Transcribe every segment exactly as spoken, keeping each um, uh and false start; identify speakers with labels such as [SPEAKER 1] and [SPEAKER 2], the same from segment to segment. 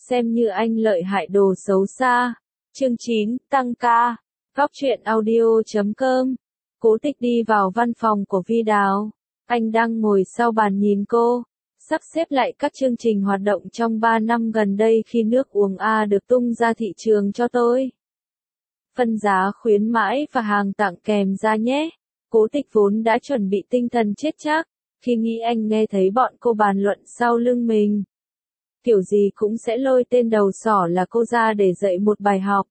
[SPEAKER 1] xem như anh lợi hại đồ xấu xa. Chương chín, tăng ca. Góc truyện audio chấm com. Cố Tịch đi vào văn phòng của Vi Đào. Anh đang ngồi sau bàn nhìn cô, sắp xếp lại các chương trình hoạt động trong ba năm gần đây khi nước uống A được tung ra thị trường cho tôi. Phân giá khuyến mãi và hàng tặng kèm ra nhé. Cố Tịch vốn đã chuẩn bị tinh thần chết chắc, khi nghĩ anh nghe thấy bọn cô bàn luận sau lưng mình. Kiểu gì cũng sẽ lôi tên đầu sỏ là cô ra để dạy một bài học.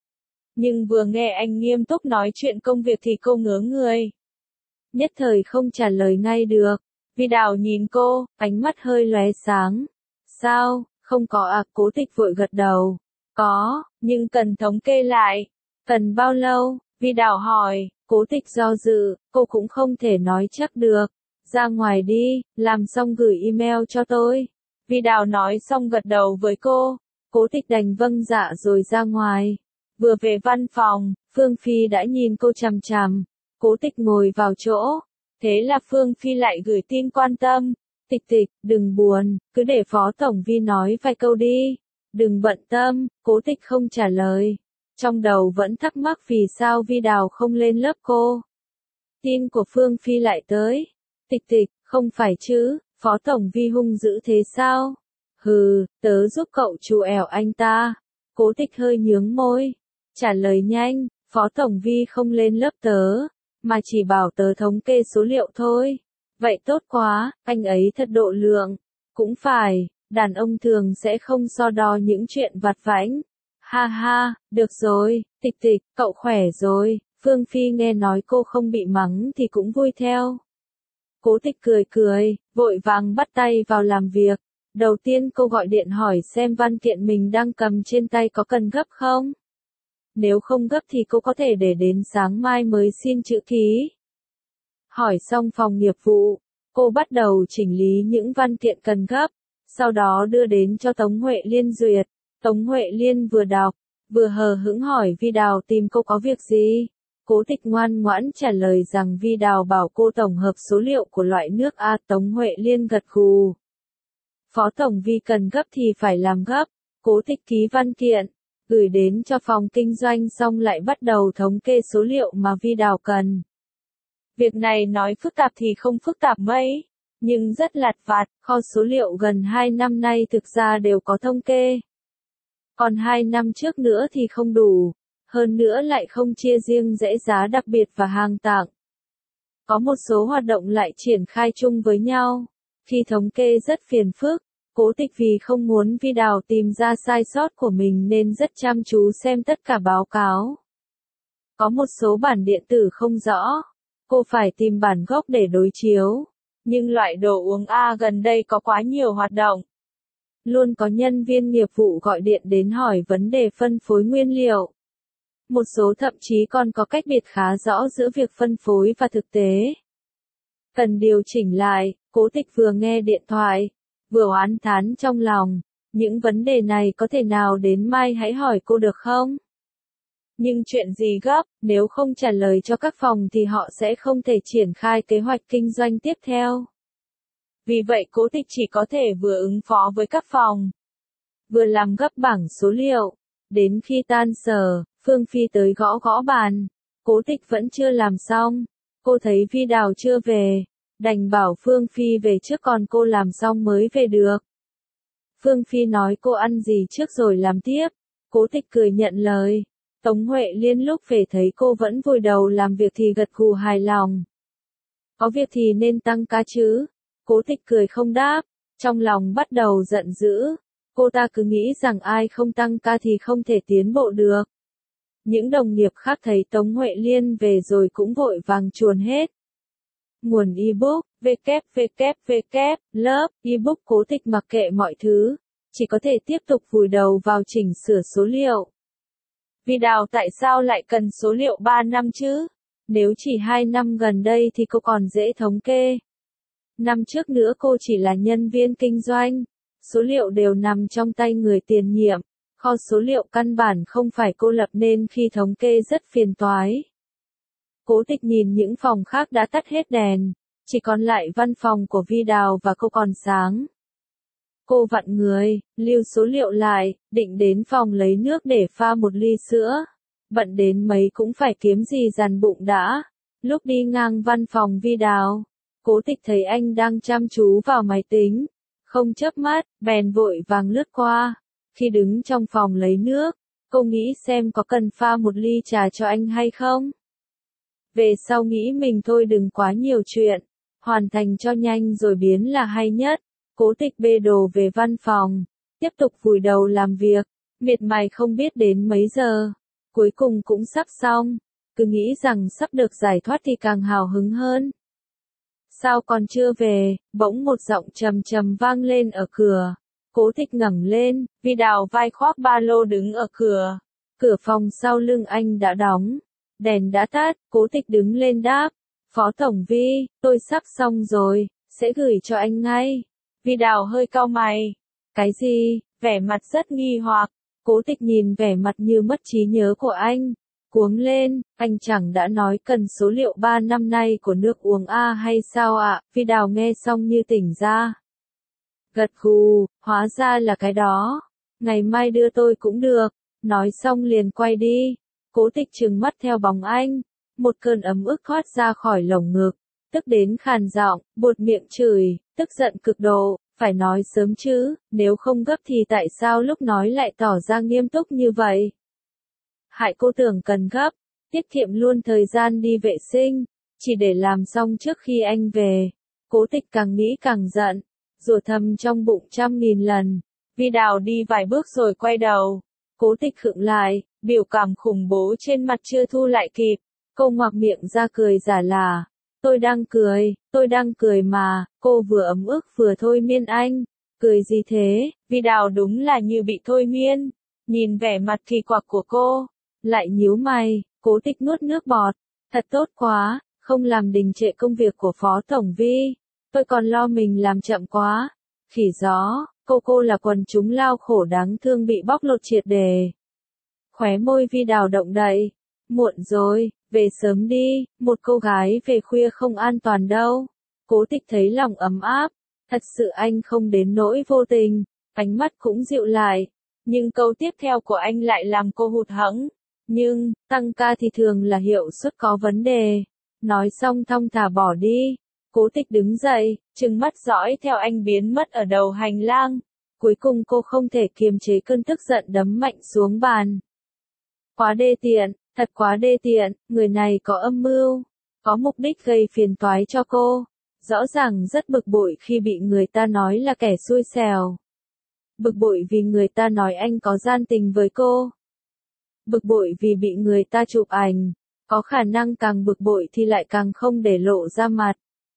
[SPEAKER 1] Nhưng vừa nghe anh nghiêm túc nói chuyện công việc thì cô ngớ người. Nhất thời không trả lời ngay được. Vi Đào nhìn cô, ánh mắt hơi lóe sáng. Sao, không có à? Cố Tịch vội gật đầu. Có, nhưng cần thống kê lại. Cần bao lâu? Vi Đào hỏi. Cố Tịch do dự, cô cũng không thể nói chắc được. Ra ngoài đi, làm xong gửi email cho tôi. Vi Đào nói xong gật đầu với cô. Cố Tịch đành vâng dạ rồi ra ngoài. Vừa về văn phòng, Phương Phi đã nhìn cô chằm chằm. Cố Tịch ngồi vào chỗ. Thế là Phương Phi lại gửi tin quan tâm. Tịch Tịch, đừng buồn, cứ để Phó Tổng Vi nói vài câu đi. Đừng bận tâm. Cố Tịch không trả lời. Trong đầu vẫn thắc mắc vì sao Vi Đào không lên lớp cô. Tin của Phương Phi lại tới. Tịch Tịch, không phải chứ, Phó Tổng Vi hung dữ thế sao? Hừ, tớ giúp cậu trù ẻo anh ta. Cố Tịch hơi nhướng môi. Trả lời nhanh, Phó Tổng Vi không lên lớp tớ, mà chỉ bảo tớ thống kê số liệu thôi. Vậy tốt quá, anh ấy thật độ lượng. Cũng phải, đàn ông thường sẽ không so đo những chuyện vặt vãnh. Ha ha, được rồi, Tịch Tịch, cậu khỏe rồi. Phương Phi nghe nói cô không bị mắng thì cũng vui theo. Cố Tịch cười cười, vội vàng bắt tay vào làm việc. Đầu tiên cô gọi điện hỏi xem văn kiện mình đang cầm trên tay có cần gấp không. Nếu không gấp thì cô có thể để đến sáng mai mới xin chữ ký. Hỏi xong phòng nghiệp vụ, cô bắt đầu chỉnh lý những văn kiện cần gấp, sau đó đưa đến cho Tống Huệ Liên duyệt. Tống Huệ Liên vừa đọc, vừa hờ hững hỏi Vi Đào tìm cô có việc gì. Cố Tịch ngoan ngoãn trả lời rằng Vi Đào bảo cô tổng hợp số liệu của loại nước A. Tống Huệ Liên gật gù. Phó Tổng Vi cần gấp thì phải làm gấp. Cố Tịch ký văn kiện, gửi đến cho phòng kinh doanh xong lại bắt đầu thống kê số liệu mà Vi Đào cần. Việc này nói phức tạp thì không phức tạp mấy, nhưng rất lặt vặt, kho số liệu gần hai năm nay thực ra đều có thống kê. Còn hai năm trước nữa thì không đủ, hơn nữa lại không chia riêng rẽ giá đặc biệt và hàng tặng. Có một số hoạt động lại triển khai chung với nhau, khi thống kê rất phiền phức. Cố Tịch vì không muốn Vi Đào tìm ra sai sót của mình nên rất chăm chú xem tất cả báo cáo. Có một số bản điện tử không rõ, cô phải tìm bản gốc để đối chiếu. Nhưng loại đồ uống A gần đây có quá nhiều hoạt động. Luôn có nhân viên nghiệp vụ gọi điện đến hỏi vấn đề phân phối nguyên liệu. Một số thậm chí còn có cách biệt khá rõ giữa việc phân phối và thực tế. Cần điều chỉnh lại, Cố Tịch vừa nghe điện thoại, vừa oán thán trong lòng. Những vấn đề này có thể nào đến mai hãy hỏi cô được không? Nhưng chuyện gì gấp, nếu không trả lời cho các phòng thì họ sẽ không thể triển khai kế hoạch kinh doanh tiếp theo. Vì vậy Cố Tịch chỉ có thể vừa ứng phó với các phòng, vừa làm gấp bảng số liệu. Đến khi tan sở, Phương Phi tới gõ gõ bàn. Cố Tịch vẫn chưa làm xong. Cô thấy Vi Đào chưa về, đành bảo Phương Phi về trước còn cô làm xong mới về được. Phương Phi nói cô ăn gì trước rồi làm tiếp. Cố Tịch cười nhận lời. Tống Huệ Liên lúc về thấy cô vẫn vùi đầu làm việc thì gật gù hài lòng. Có việc thì nên tăng ca chứ. Cố Tịch cười không đáp, trong lòng bắt đầu giận dữ. Cô ta cứ nghĩ rằng ai không tăng ca thì không thể tiến bộ được. Những đồng nghiệp khác thấy Tống Huệ Liên về rồi cũng vội vàng chuồn hết. Nguồn ebook, www, lớp, ebook. Cố Tịch mặc kệ mọi thứ, chỉ có thể tiếp tục vùi đầu vào chỉnh sửa số liệu. Vi Đào tại sao lại cần số liệu ba năm chứ? Nếu chỉ hai năm gần đây thì cô còn dễ thống kê. Năm trước nữa cô chỉ là nhân viên kinh doanh, số liệu đều nằm trong tay người tiền nhiệm, kho số liệu căn bản không phải cô lập nên khi thống kê rất phiền toái. Cố Tịch nhìn những phòng khác đã tắt hết đèn, chỉ còn lại văn phòng của Vi Đào và cô còn sáng. Cô vặn người, lưu số liệu lại, định đến phòng lấy nước để pha một ly sữa. Bận đến mấy cũng phải kiếm gì dằn bụng đã. Lúc đi ngang văn phòng Vi Đào, Cố Tịch thấy anh đang chăm chú vào máy tính, không chớp mắt, bèn vội vàng lướt qua. Khi đứng trong phòng lấy nước, cô nghĩ xem có cần pha một ly trà cho anh hay không. Về sau nghĩ mình thôi đừng quá nhiều chuyện, hoàn thành cho nhanh rồi biến là hay nhất. Cố Tịch bê đồ về văn phòng, tiếp tục vùi đầu làm việc, miệt mài không biết đến mấy giờ. Cuối cùng cũng sắp xong, cứ nghĩ rằng sắp được giải thoát thì càng hào hứng hơn. Sao còn chưa về, bỗng một giọng trầm trầm vang lên ở cửa. Cố Tịch ngẩng lên, Vi Đào vai khoác ba lô đứng ở cửa. Cửa phòng sau lưng anh đã đóng, đèn đã tắt, Cố Tịch đứng lên đáp. Phó Tổng Vi, tôi sắp xong rồi, sẽ gửi cho anh ngay. Vi Đào hơi cau mày. Cái gì? Vẻ mặt rất nghi hoặc. Cố Tịch nhìn vẻ mặt như mất trí nhớ của anh. Cuống lên, anh chẳng đã nói cần số liệu ba năm nay của nước uống A hay sao ạ? À? Vi Đào nghe xong như tỉnh ra. Gật gù, hóa ra là cái đó. Ngày mai đưa tôi cũng được. Nói xong liền quay đi. Cố Tịch trừng mắt theo bóng anh. Một cơn ấm ức thoát ra khỏi lồng ngực. Tức đến khàn giọng, buột miệng chửi, tức giận cực độ. Phải nói sớm chứ, nếu không gấp thì tại sao lúc nói lại tỏ ra nghiêm túc như vậy? Hại cô tưởng cần gấp, tiết kiệm luôn thời gian đi vệ sinh, chỉ để làm xong trước khi anh về. Cố Tịch càng nghĩ càng giận, rủa thầm trong bụng trăm nghìn lần. Vi Đào đi vài bước rồi quay đầu. Cố Tịch khựng lại, biểu cảm khủng bố trên mặt chưa thu lại kịp. Cô ngoạc miệng ra cười giả là. Tôi đang cười, tôi đang cười mà, cô vừa ấm ức vừa thôi miên anh. Cười gì thế? Vi Đào đúng là như bị thôi miên. Nhìn vẻ mặt kỳ quặc của cô, lại nhíu mày. Cố Tịch nuốt nước bọt. Thật tốt quá, không làm đình trệ công việc của Phó Tổng Vi. Tôi còn lo mình làm chậm quá. Khỉ gió, cô cô là quần chúng lao khổ đáng thương bị bóc lột triệt đề. Khóe môi Vi Đào động đậy. Muộn rồi, về sớm đi, một cô gái về khuya không an toàn đâu. Cố Tịch thấy lòng ấm áp, thật sự anh không đến nỗi vô tình, ánh mắt cũng dịu lại. Nhưng câu tiếp theo của anh lại làm cô hụt hẫng. Nhưng, tăng ca thì thường là hiệu suất có vấn đề. Nói xong thong thả bỏ đi. Cố Tịch đứng dậy, trừng mắt dõi theo anh biến mất ở đầu hành lang. Cuối cùng cô không thể kiềm chế cơn tức giận đấm mạnh xuống bàn. Quá đê tiện. Thật quá đê tiện, người này có âm mưu, có mục đích gây phiền toái cho cô. Rõ ràng rất bực bội khi bị người ta nói là kẻ xui xẻo. Bực bội vì người ta nói anh có gian tình với cô. Bực bội vì bị người ta chụp ảnh, có khả năng càng bực bội thì lại càng không để lộ ra mặt.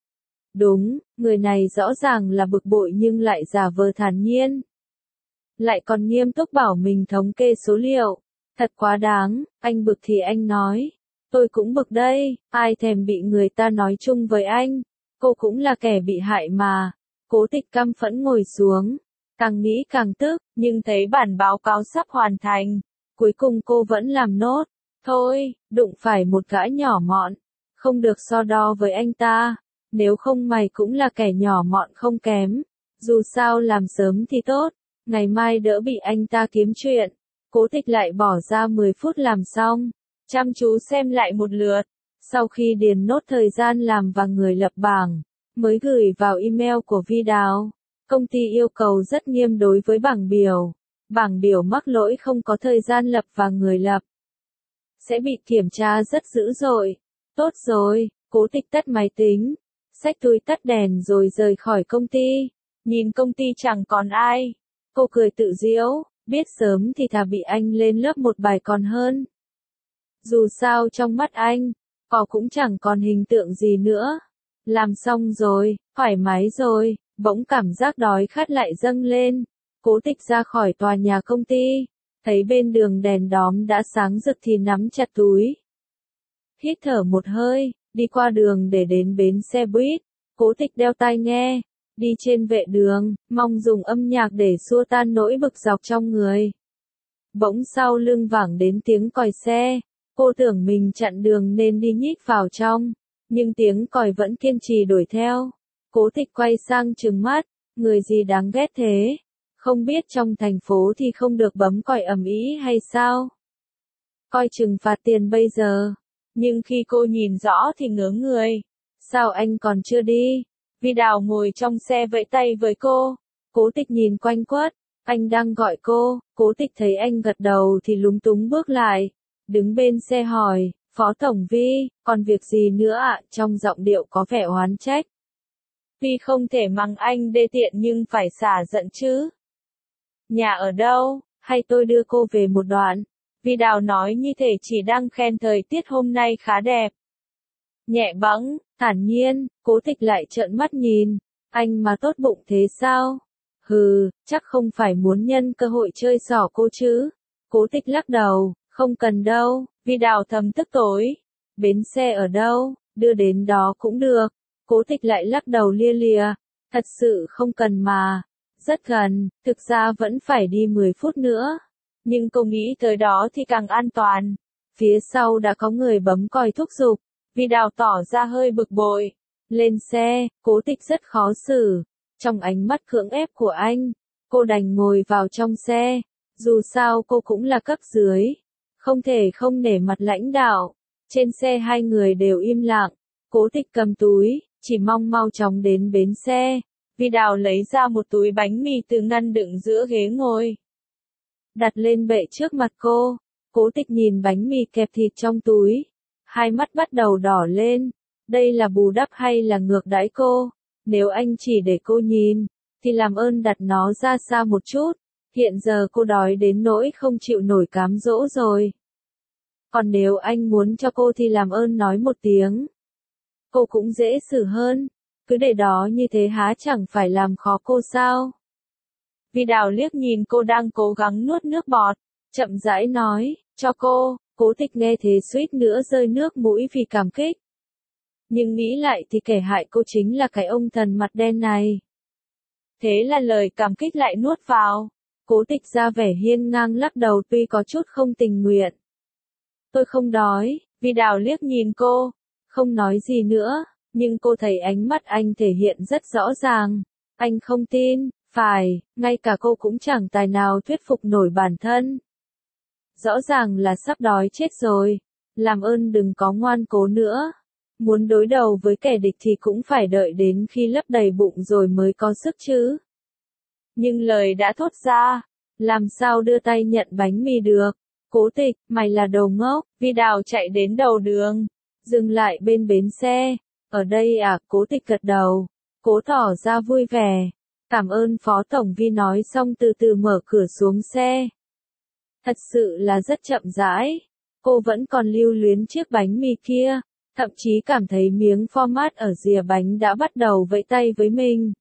[SPEAKER 1] Đúng, người này rõ ràng là bực bội nhưng lại giả vờ thản nhiên. Lại còn nghiêm túc bảo mình thống kê số liệu. Thật quá đáng, anh bực thì anh nói. Tôi cũng bực đây, ai thèm bị người ta nói chung với anh. Cô cũng là kẻ bị hại mà. Cố Tịch căm phẫn ngồi xuống. Càng nghĩ càng tức, nhưng thấy bản báo cáo sắp hoàn thành. Cuối cùng cô vẫn làm nốt. Thôi, đụng phải một gã nhỏ mọn. Không được so đo với anh ta. Nếu không mày cũng là kẻ nhỏ mọn không kém. Dù sao làm sớm thì tốt. Ngày mai đỡ bị anh ta kiếm chuyện. Cố Tịch lại bỏ ra mười phút làm xong, chăm chú xem lại một lượt, sau khi điền nốt thời gian làm và người lập bảng, mới gửi vào email của Vi Đào. Công ty yêu cầu rất nghiêm đối với bảng biểu. Bảng biểu mắc lỗi không có thời gian lập và người lập sẽ bị kiểm tra rất dữ dội. Tốt rồi, Cố Tịch tắt máy tính, xách túi tắt đèn rồi rời khỏi công ty. Nhìn công ty chẳng còn ai, cô cười tự giễu. Biết sớm thì thà bị anh lên lớp một bài còn hơn. Dù sao trong mắt anh, cỏ cũng chẳng còn hình tượng gì nữa. Làm xong rồi, thoải mái rồi, bỗng cảm giác đói khát lại dâng lên. Cố Tịch ra khỏi tòa nhà công ty, thấy bên đường đèn đóm đã sáng rực thì nắm chặt túi. Hít thở một hơi, đi qua đường để đến bến xe buýt. Cố Tịch đeo tai nghe. Đi trên vệ đường, mong dùng âm nhạc để xua tan nỗi bực dọc trong người. Bỗng sau lưng vẳng đến tiếng còi xe, cô tưởng mình chặn đường nên đi nhích vào trong, nhưng tiếng còi vẫn kiên trì đuổi theo. Cố Tịch quay sang trừng mắt, người gì đáng ghét thế, Không biết trong thành phố thì không được bấm còi ầm ĩ hay sao? Coi chừng phạt tiền bây giờ. Nhưng khi cô nhìn rõ thì ngớ người. Sao anh còn chưa đi? Vi Đào ngồi trong xe vẫy tay với cô. Cố Tịch nhìn quanh quất. Anh đang gọi cô. Cố Tịch thấy anh gật đầu thì lúng túng bước lại. Đứng bên xe hỏi, Phó Tổng Vi, còn việc gì nữa ạ? Trong giọng điệu có vẻ oán trách. Vi không thể mắng anh đê tiện nhưng phải xả giận chứ. Nhà ở đâu? Hay tôi đưa cô về một đoạn? Vi Đào nói như thể chỉ đang khen thời tiết hôm nay khá đẹp. Nhẹ bẫng, thản nhiên, Cố Tịch lại trợn mắt nhìn. Anh mà tốt bụng thế sao? Hừ, chắc không phải muốn nhân cơ hội chơi xỏ cô chứ. Cố Tịch lắc đầu, không cần đâu. Vi Đào thầm tức tối. Bến xe ở đâu? Đưa đến đó cũng được. Cố Tịch lại lắc đầu lia lịa. Thật sự không cần mà. Rất gần, thực ra vẫn phải đi mười phút nữa. Nhưng cô nghĩ tới đó thì càng an toàn. Phía sau đã có người bấm còi thúc giục. Vi Đào tỏ ra hơi bực bội. Lên xe, Cố Tịch rất khó xử. Trong ánh mắt cưỡng ép của anh, cô đành ngồi vào trong xe. Dù sao cô cũng là cấp dưới. Không thể không nể mặt lãnh đạo. Trên xe hai người đều im lặng. Cố Tịch cầm túi, chỉ mong mau chóng đến bến xe. Vi Đào lấy ra một túi bánh mì từ ngăn đựng giữa ghế ngồi. Đặt lên bệ trước mặt cô. Cố Tịch nhìn bánh mì kẹp thịt trong túi. Hai mắt bắt đầu đỏ lên. Đây là bù đắp hay là ngược đãi cô? Nếu anh chỉ để cô nhìn, thì làm ơn đặt nó ra xa một chút. Hiện giờ cô đói đến nỗi không chịu nổi cám dỗ rồi. Còn nếu anh muốn cho cô thì làm ơn nói một tiếng. Cô cũng dễ xử hơn. Cứ để đó như thế há chẳng phải làm khó cô sao? Vi Đào liếc nhìn cô đang cố gắng nuốt nước bọt. Chậm rãi nói, cho cô. Cố Tịch nghe thế suýt nữa rơi nước mũi vì cảm kích. Nhưng nghĩ lại thì kẻ hại cô chính là cái ông thần mặt đen này. Thế là lời cảm kích lại nuốt vào. Cố Tịch ra vẻ hiên ngang lắc đầu tuy có chút không tình nguyện. Tôi không đói. Vi Đào liếc nhìn cô. Không nói gì nữa. Nhưng cô thấy ánh mắt anh thể hiện rất rõ ràng. Anh không tin. Phải, ngay cả cô cũng chẳng tài nào thuyết phục nổi bản thân. Rõ ràng là sắp đói chết rồi. Làm ơn đừng có ngoan cố nữa. Muốn đối đầu với kẻ địch thì cũng phải đợi đến khi lấp đầy bụng rồi mới có sức chứ. Nhưng lời đã thốt ra. Làm sao đưa tay nhận bánh mì được. Cố Tịch, mày là đồ ngốc. Vi Đào chạy đến đầu đường. Dừng lại bên bến xe. Ở đây à? Cố Tịch gật đầu. Cố tỏ ra vui vẻ. Cảm ơn Phó Tổng Vi nói xong từ từ mở cửa xuống xe. Thật sự là rất chậm rãi. Cô vẫn còn lưu luyến chiếc bánh mì kia. Thậm chí cảm thấy miếng format ở rìa bánh đã bắt đầu vẫy tay với mình.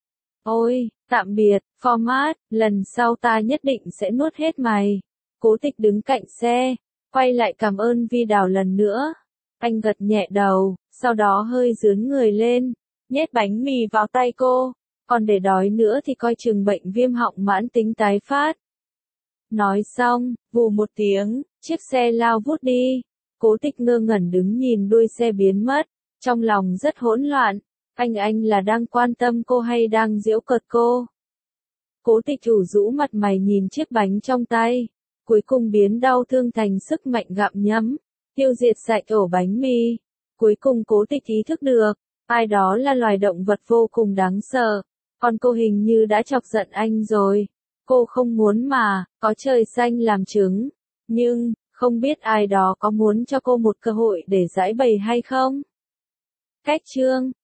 [SPEAKER 1] Ôi, tạm biệt, format, lần sau ta nhất định sẽ nuốt hết mày. Cố Tịch đứng cạnh xe, quay lại cảm ơn Vi Đào lần nữa. Anh gật nhẹ đầu, sau đó hơi dướn người lên, nhét bánh mì vào tay cô. Còn để đói nữa thì coi chừng bệnh viêm họng mãn tính tái phát. Nói xong, vù một tiếng, chiếc xe lao vút đi. Cố Tịch ngơ ngẩn đứng nhìn đuôi xe biến mất, trong lòng rất hỗn loạn. Anh anh là đang quan tâm cô hay đang giễu cợt cô? Cố Tịch ủ rũ mặt mày nhìn chiếc bánh trong tay, cuối cùng biến đau thương thành sức mạnh gặm nhấm, tiêu diệt sạch ổ bánh mì. Cuối cùng Cố Tịch ý thức được, ai đó là loài động vật vô cùng đáng sợ. Còn cô hình như đã chọc giận anh rồi. Cô không muốn mà, có trời xanh làm chứng. Nhưng, không biết ai đó có muốn cho cô một cơ hội để giải bày hay không? Cách chương